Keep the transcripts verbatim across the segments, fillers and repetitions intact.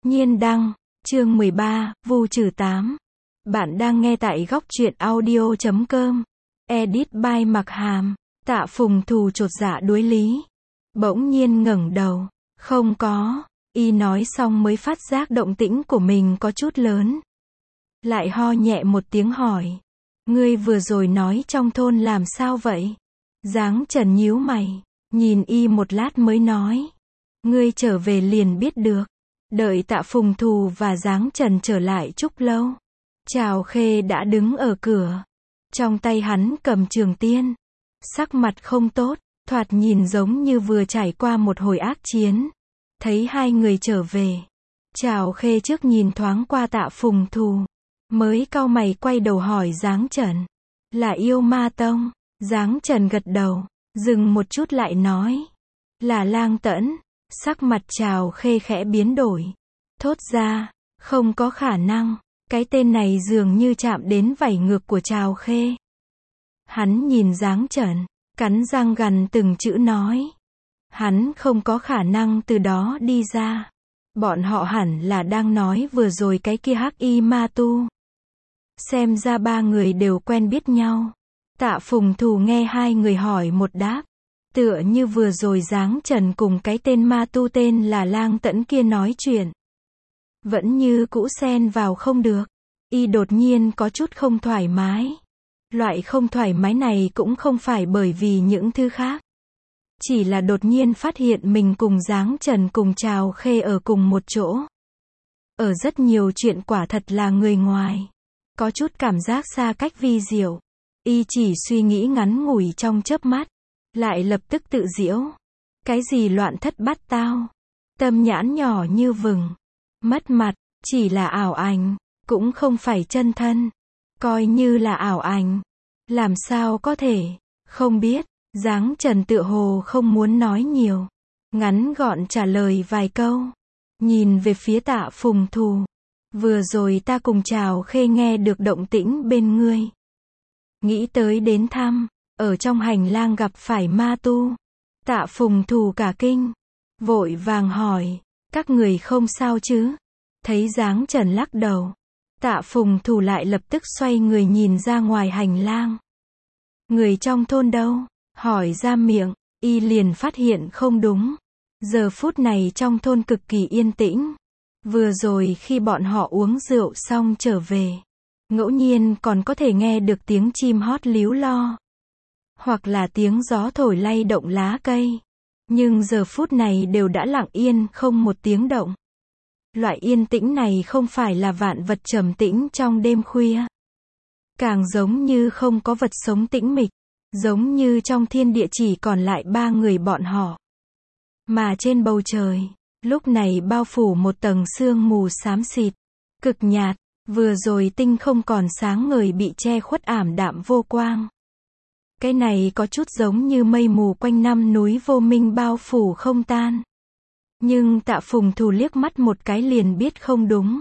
Nhiên đăng, chương mười ba, Vu trừ tám. Bạn đang nghe tại góc truyện audio chấm com. Edit by Mặc Hàm. Tạ Phùng Thù chột dạ đuối lý. Bỗng nhiên ngẩng đầu. Không có. Y nói xong mới phát giác động tĩnh của mình có chút lớn. Lại ho nhẹ một tiếng hỏi. Ngươi vừa rồi nói trong thôn làm sao vậy? Giáng Trần nhíu mày. Nhìn Y một lát mới nói. Ngươi trở về liền biết được. Đợi Tạ Phùng Thù và Giáng Trần trở lại chút lâu. Trào Khê đã đứng ở cửa. Trong tay hắn cầm trường tiên. Sắc mặt không tốt, thoạt nhìn giống như vừa trải qua một hồi ác chiến. Thấy hai người trở về. Trào Khê trước nhìn thoáng qua Tạ Phùng Thù. Mới cau mày quay đầu hỏi Giáng Trần. Là Yêu Ma Tông. Giáng Trần gật đầu. Dừng một chút lại nói. Là Lang Tẫn. Sắc mặt Trào Khê khẽ biến đổi. Thốt ra. Không có khả năng. Cái tên này dường như chạm đến vảy ngược của Trào Khê. Hắn nhìn Giáng Trần. Cắn răng gằn từng chữ nói. Hắn không có khả năng từ đó đi ra. Bọn họ hẳn là đang nói vừa rồi cái kia hắc y ma tu. Xem ra ba người đều quen biết nhau. Tạ Phùng Thù nghe hai người hỏi một đáp. Tựa như vừa rồi Giáng Trần cùng cái tên ma tu tên là Lang Tẫn kia nói chuyện. Vẫn như cũ xen vào không được. Y đột nhiên có chút không thoải mái. Loại không thoải mái này cũng không phải bởi vì những thứ khác. Chỉ là đột nhiên phát hiện mình cùng Giáng Trần cùng Trào Khê ở cùng một chỗ. Ở rất nhiều chuyện quả thật là người ngoài. Có chút cảm giác xa cách vi diệu. Y chỉ suy nghĩ ngắn ngủi trong chớp mắt. Lại lập tức tự giễu. Cái gì loạn thất bát tao. Tâm nhãn nhỏ như vừng. Mất mặt, chỉ là ảo ảnh. Cũng không phải chân thân. Coi như là ảo ảnh. Làm sao có thể. Không biết. Giáng Trần tựa hồ không muốn nói nhiều. Ngắn gọn trả lời vài câu. Nhìn về phía Tạ Phùng Thù. Vừa rồi ta cùng Trào Khê nghe được động tĩnh bên ngươi. Nghĩ tới đến thăm. Ở trong hành lang gặp phải ma tu. Tạ Phùng Thù cả kinh. Vội vàng hỏi. Các người không sao chứ? Thấy Giáng Trần lắc đầu. Tạ Phùng Thù lại lập tức xoay người nhìn ra ngoài hành lang. Người trong thôn đâu? Hỏi ra miệng. Y liền phát hiện không đúng. Giờ phút này trong thôn cực kỳ yên tĩnh. Vừa rồi khi bọn họ uống rượu xong trở về. Ngẫu nhiên còn có thể nghe được tiếng chim hót líu lo. Hoặc là tiếng gió thổi lay động lá cây. Nhưng giờ phút này đều đã lặng yên không một tiếng động. Loại yên tĩnh này không phải là vạn vật trầm tĩnh trong đêm khuya. Càng giống như không có vật sống tĩnh mịch. Giống như trong thiên địa chỉ còn lại ba người bọn họ. Mà trên bầu trời, lúc này bao phủ một tầng sương mù xám xịt. Cực nhạt, vừa rồi tinh không còn sáng ngời bị che khuất ảm đạm vô quang. Cái này có chút giống như mây mù quanh năm núi vô minh bao phủ không tan. Nhưng Tạ Phùng Thù liếc mắt một cái liền biết không đúng.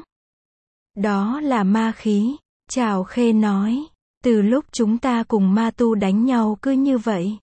Đó là ma khí, Trào Khê nói. Từ lúc chúng ta cùng ma tu đánh nhau cứ như vậy.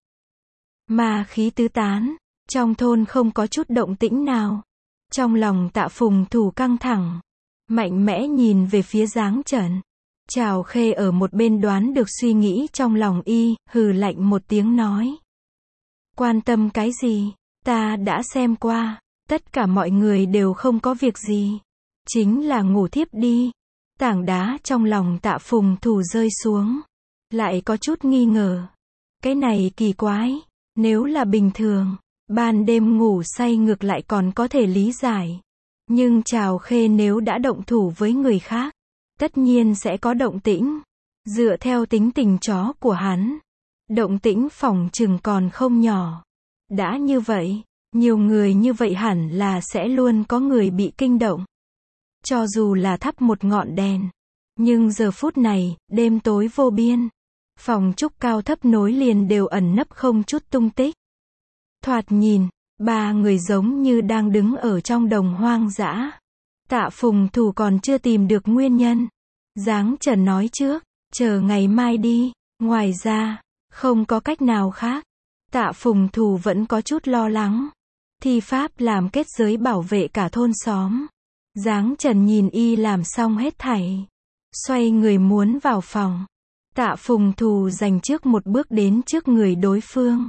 Ma khí tứ tán, trong thôn không có chút động tĩnh nào. Trong lòng Tạ Phùng Thù căng thẳng. Mạnh mẽ nhìn về phía Giáng Trần. Trào Khê ở một bên đoán được suy nghĩ trong lòng Y, hừ lạnh một tiếng nói. Quan tâm cái gì, ta đã xem qua, tất cả mọi người đều không có việc gì. Chính là ngủ thiếp đi. Tảng đá trong lòng Tạ Phùng Thù rơi xuống. Lại có chút nghi ngờ. Cái này kỳ quái. Nếu là bình thường, ban đêm ngủ say ngược lại còn có thể lý giải. Nhưng Trào Khê nếu đã động thủ với người khác, tất nhiên sẽ có động tĩnh. Dựa theo tính tình chó của hắn, động tĩnh phỏng chừng còn không nhỏ. Đã như vậy, nhiều người như vậy hẳn là sẽ luôn có người bị kinh động. Cho dù là thắp một ngọn đèn. Nhưng giờ phút này, đêm tối vô biên. Phòng trúc cao thấp nối liền đều ẩn nấp không chút tung tích. Thoạt nhìn, ba người giống như đang đứng ở trong đồng hoang dã. Tạ Phùng Thù còn chưa tìm được nguyên nhân. Giáng Trần nói trước, chờ ngày mai đi. Ngoài ra, không có cách nào khác. Tạ Phùng Thù vẫn có chút lo lắng. Thi pháp làm kết giới bảo vệ cả thôn xóm. Giáng Trần nhìn y làm xong hết thảy, xoay người muốn vào phòng. Tạ Phùng Thù giành trước một bước đến trước người đối phương.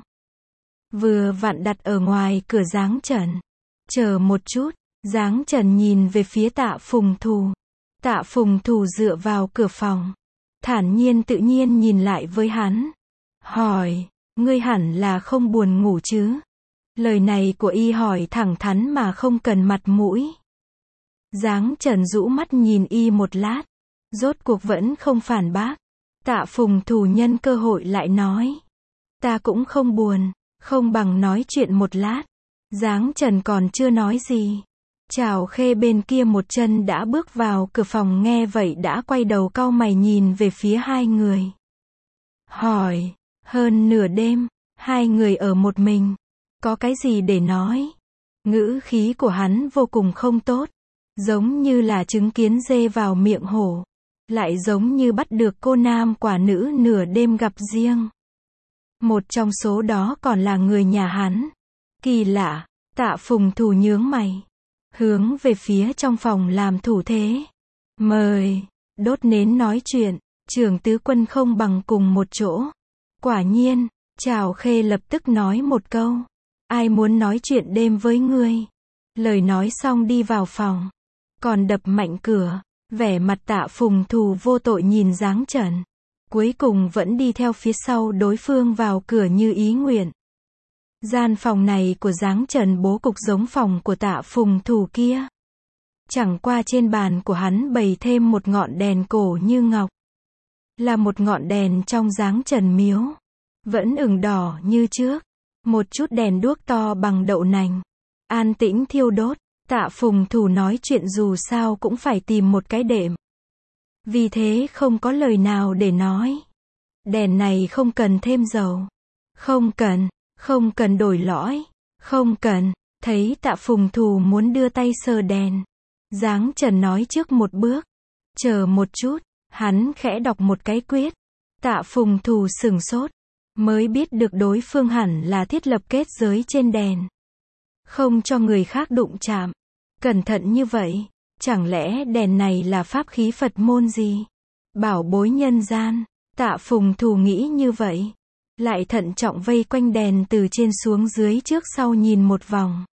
Vừa vặn đặt ở ngoài cửa Giáng Trần. Chờ một chút, Giáng Trần nhìn về phía Tạ Phùng Thù. Tạ Phùng Thù dựa vào cửa phòng, thản nhiên tự nhiên nhìn lại với hắn. Hỏi, ngươi hẳn là không buồn ngủ chứ? Lời này của y hỏi thẳng thắn mà không cần mặt mũi. Giáng Trần rũ mắt nhìn y một lát, rốt cuộc vẫn không phản bác. Tạ Phùng Thù nhân cơ hội lại nói, ta cũng không buồn, không bằng nói chuyện một lát. Giáng Trần còn chưa nói gì, Trảo Khê bên kia một chân đã bước vào cửa phòng, nghe vậy đã quay đầu cau mày nhìn về phía hai người. Hỏi, hơn nửa đêm, hai người ở một mình, có cái gì để nói? Ngữ khí của hắn vô cùng không tốt, giống như là chứng kiến dê vào miệng hổ, lại giống như bắt được cô nam quả nữ nửa đêm gặp riêng. Một trong số đó còn là người nhà hắn. Kỳ lạ, Tạ Phùng Thù nhướng mày, hướng về phía trong phòng làm thủ thế. Mời, đốt nến nói chuyện, trưởng tứ quân không bằng cùng một chỗ. Quả nhiên, Trảo Khê lập tức nói một câu, ai muốn nói chuyện đêm với ngươi? Lời nói xong đi vào phòng, còn đập mạnh cửa. Vẻ mặt Tạ Phùng Thù vô tội nhìn Giáng Trần, cuối cùng vẫn đi theo phía sau đối phương vào cửa như ý nguyện. Gian phòng này của Giáng Trần bố cục giống phòng của Tạ Phùng Thù kia. Chẳng qua trên bàn của hắn bày thêm một ngọn đèn cổ như ngọc. Là một ngọn đèn trong Giáng Trần miếu. Vẫn ửng đỏ như trước. Một chút đèn đuốc to bằng đậu nành. An tĩnh thiêu đốt. Tạ Phùng Thù nói chuyện dù sao cũng phải tìm một cái đệm. Vì thế không có lời nào để nói. Đèn này không cần thêm dầu. Không cần. Không cần đổi lõi. Không cần. Thấy Tạ Phùng Thù muốn đưa tay sờ đèn, Giáng Trần nói trước một bước. Chờ một chút. Hắn khẽ đọc một cái quyết. Tạ Phùng Thù sửng sốt. Mới biết được đối phương hẳn là thiết lập kết giới trên đèn. Không cho người khác đụng chạm. Cẩn thận như vậy. Chẳng lẽ đèn này là pháp khí Phật môn gì? Bảo bối nhân gian. Tạ Phùng Thù nghĩ như vậy. Lại thận trọng vây quanh đèn từ trên xuống dưới trước sau nhìn một vòng.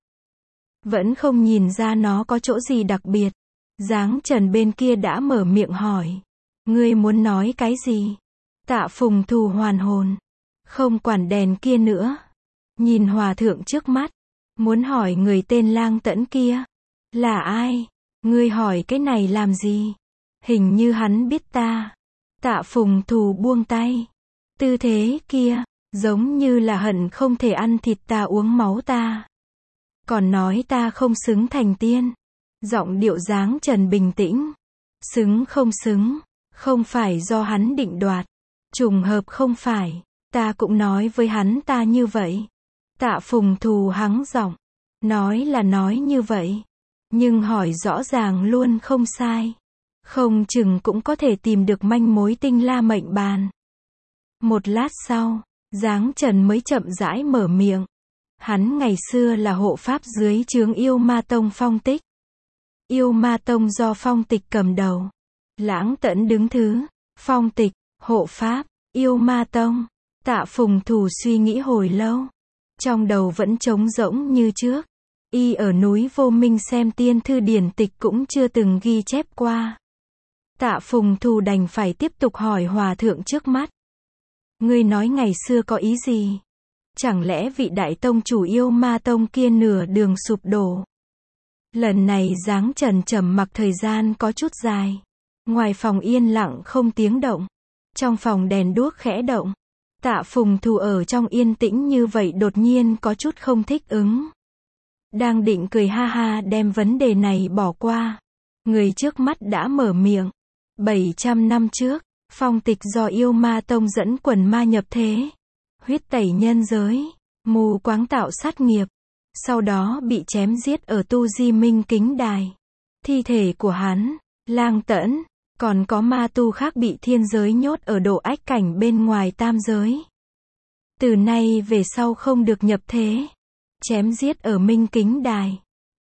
Vẫn không nhìn ra nó có chỗ gì đặc biệt. Giáng Trần bên kia đã mở miệng hỏi. Ngươi muốn nói cái gì? Tạ Phùng Thù hoàn hồn. Không quản đèn kia nữa. Nhìn hòa thượng trước mắt. Muốn hỏi người tên Lang Tẫn kia. Là ai? Ngươi hỏi cái này làm gì? Hình như hắn biết ta. Tạ Phùng Thù buông tay. Tư thế kia, giống như là hận không thể ăn thịt ta uống máu ta. Còn nói ta không xứng thành tiên. Giọng điệu Giáng Trần bình tĩnh. Xứng không xứng, không phải do hắn định đoạt. Trùng hợp không phải, ta cũng nói với hắn ta như vậy. Tạ Phùng Thù hắng giọng. Nói là nói như vậy. Nhưng hỏi rõ ràng luôn không sai. Không chừng cũng có thể tìm được manh mối tinh la mệnh bàn. Một lát sau, Giáng Trần mới chậm rãi mở miệng. Hắn ngày xưa là hộ pháp dưới trướng Yêu Ma Tông Phong Tích. Yêu Ma Tông do Phong Tịch cầm đầu. Lãng Tẫn đứng thứ. Phong Tịch, hộ pháp, Yêu Ma Tông. Tạ Phùng Thù suy nghĩ hồi lâu. Trong đầu vẫn trống rỗng như trước. Y ở núi Vô Minh xem tiên thư điển tịch cũng chưa từng ghi chép qua. Tạ Phùng Thù đành phải tiếp tục hỏi hòa thượng trước mắt. Ngươi nói ngày xưa có ý gì? Chẳng lẽ vị đại tông chủ Yêu Ma Tông kia nửa đường sụp đổ? Lần này Giáng Trần trầm mặc thời gian có chút dài. Ngoài phòng yên lặng không tiếng động. Trong phòng đèn đuốc khẽ động. Tạ Phùng Thù ở trong yên tĩnh như vậy đột nhiên có chút không thích ứng. Đang định cười ha ha đem vấn đề này bỏ qua. Người trước mắt đã mở miệng. bảy trăm năm trước, Phong Tịch do Yêu Ma Tông dẫn quần ma nhập thế. Huyết tẩy nhân giới. Mù quáng tạo sát nghiệp. Sau đó bị chém giết ở Tu Di Minh Kính Đài. Thi thể của hắn, Lang Tẫn, còn có ma tu khác bị thiên giới nhốt ở độ ách cảnh bên ngoài tam giới. Từ nay về sau không được nhập thế. Chém giết ở Minh Kính Đài.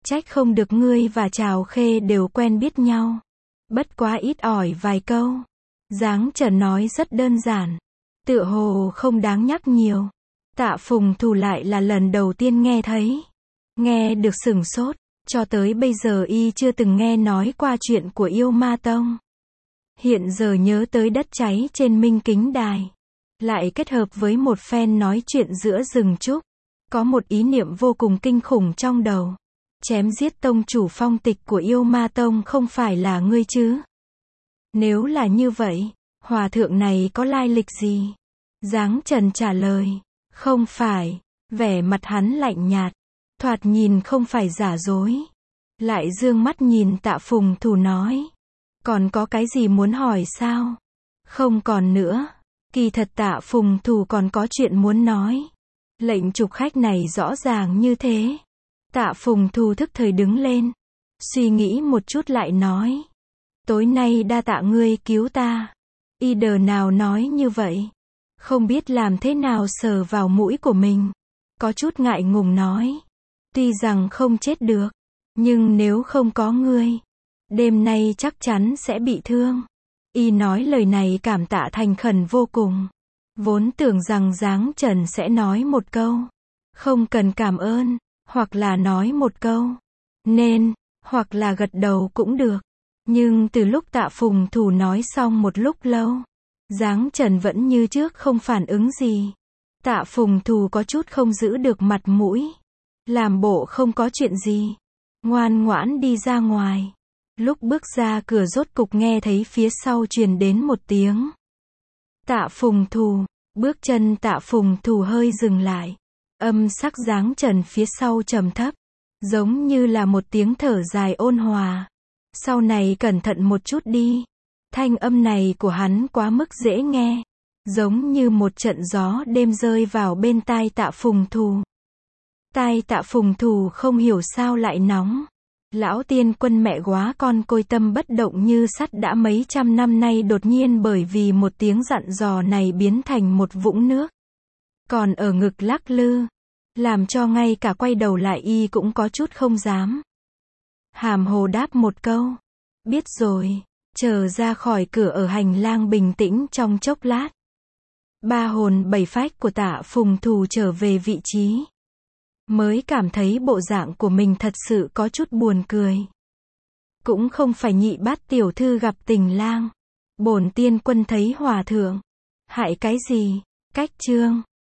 Trách không được ngươi và Trào Khê đều quen biết nhau. Bất quá ít ỏi vài câu. Giáng Trần nói rất đơn giản. Tựa hồ không đáng nhắc nhiều. Tạ Phùng Thù lại là lần đầu tiên nghe thấy. Nghe được sửng sốt. Cho tới bây giờ y chưa từng nghe nói qua chuyện của Yêu Ma Tông. Hiện giờ nhớ tới đất cháy trên Minh Kính Đài. Lại kết hợp với một phen nói chuyện giữa rừng trúc. Có một ý niệm vô cùng kinh khủng trong đầu. Chém giết tông chủ phong tịch của Yêu Ma Tông không phải là ngươi chứ? Nếu là như vậy, hòa thượng này có lai lịch gì? Giáng Trần trả lời. Không phải. Vẻ mặt hắn lạnh nhạt. Thoạt nhìn không phải giả dối. Lại dương mắt nhìn Tạ Phùng Thù nói. Còn có cái gì muốn hỏi sao? Không còn nữa. Kỳ thật Tạ Phùng Thù còn có chuyện muốn nói. Lệnh trục khách này rõ ràng như thế. Tạ Phùng Thù thức thời đứng lên. Suy nghĩ một chút lại nói. Tối nay đa tạ ngươi cứu ta. Y đờ nào nói như vậy. Không biết làm thế nào sờ vào mũi của mình. Có chút ngại ngùng nói. Tuy rằng không chết được. Nhưng nếu không có ngươi. Đêm nay chắc chắn sẽ bị thương. Y nói lời này cảm tạ thành khẩn vô cùng. Vốn tưởng rằng Giáng Trần sẽ nói một câu. Không cần cảm ơn. Hoặc là nói một câu. Nên. Hoặc là gật đầu cũng được. Nhưng từ lúc Tạ Phùng Thù nói xong một lúc lâu. Giáng Trần vẫn như trước không phản ứng gì. Tạ Phùng Thù có chút không giữ được mặt mũi. Làm bộ không có chuyện gì. Ngoan ngoãn đi ra ngoài. Lúc bước ra cửa rốt cục nghe thấy phía sau truyền đến một tiếng. Tạ Phùng Thù. Bước chân Tạ Phùng Thù hơi dừng lại. Âm sắc Giáng Trần phía sau trầm thấp. Giống như là một tiếng thở dài ôn hòa. Sau này cẩn thận một chút đi. Thanh âm này của hắn quá mức dễ nghe. Giống như một trận gió đêm rơi vào bên tai Tạ Phùng Thù. Tai Tạ Phùng Thù không hiểu sao lại nóng. Lão tiên quân mẹ góa con côi tâm bất động như sắt đã mấy trăm năm nay đột nhiên bởi vì một tiếng dặn dò này biến thành một vũng nước. Còn ở ngực lắc lư. Làm cho ngay cả quay đầu lại y cũng có chút không dám. Hàm hồ đáp một câu. Biết rồi. Chờ ra khỏi cửa ở hành lang bình tĩnh trong chốc lát. Ba hồn bảy phách của Tạ Phùng Thù trở về vị trí. Mới cảm thấy bộ dạng của mình thật sự có chút buồn cười. Cũng không phải Nhị Bát tiểu thư gặp tình lang. Bổn tiên quân thấy hòa thượng. Hại cái gì? Cách chương.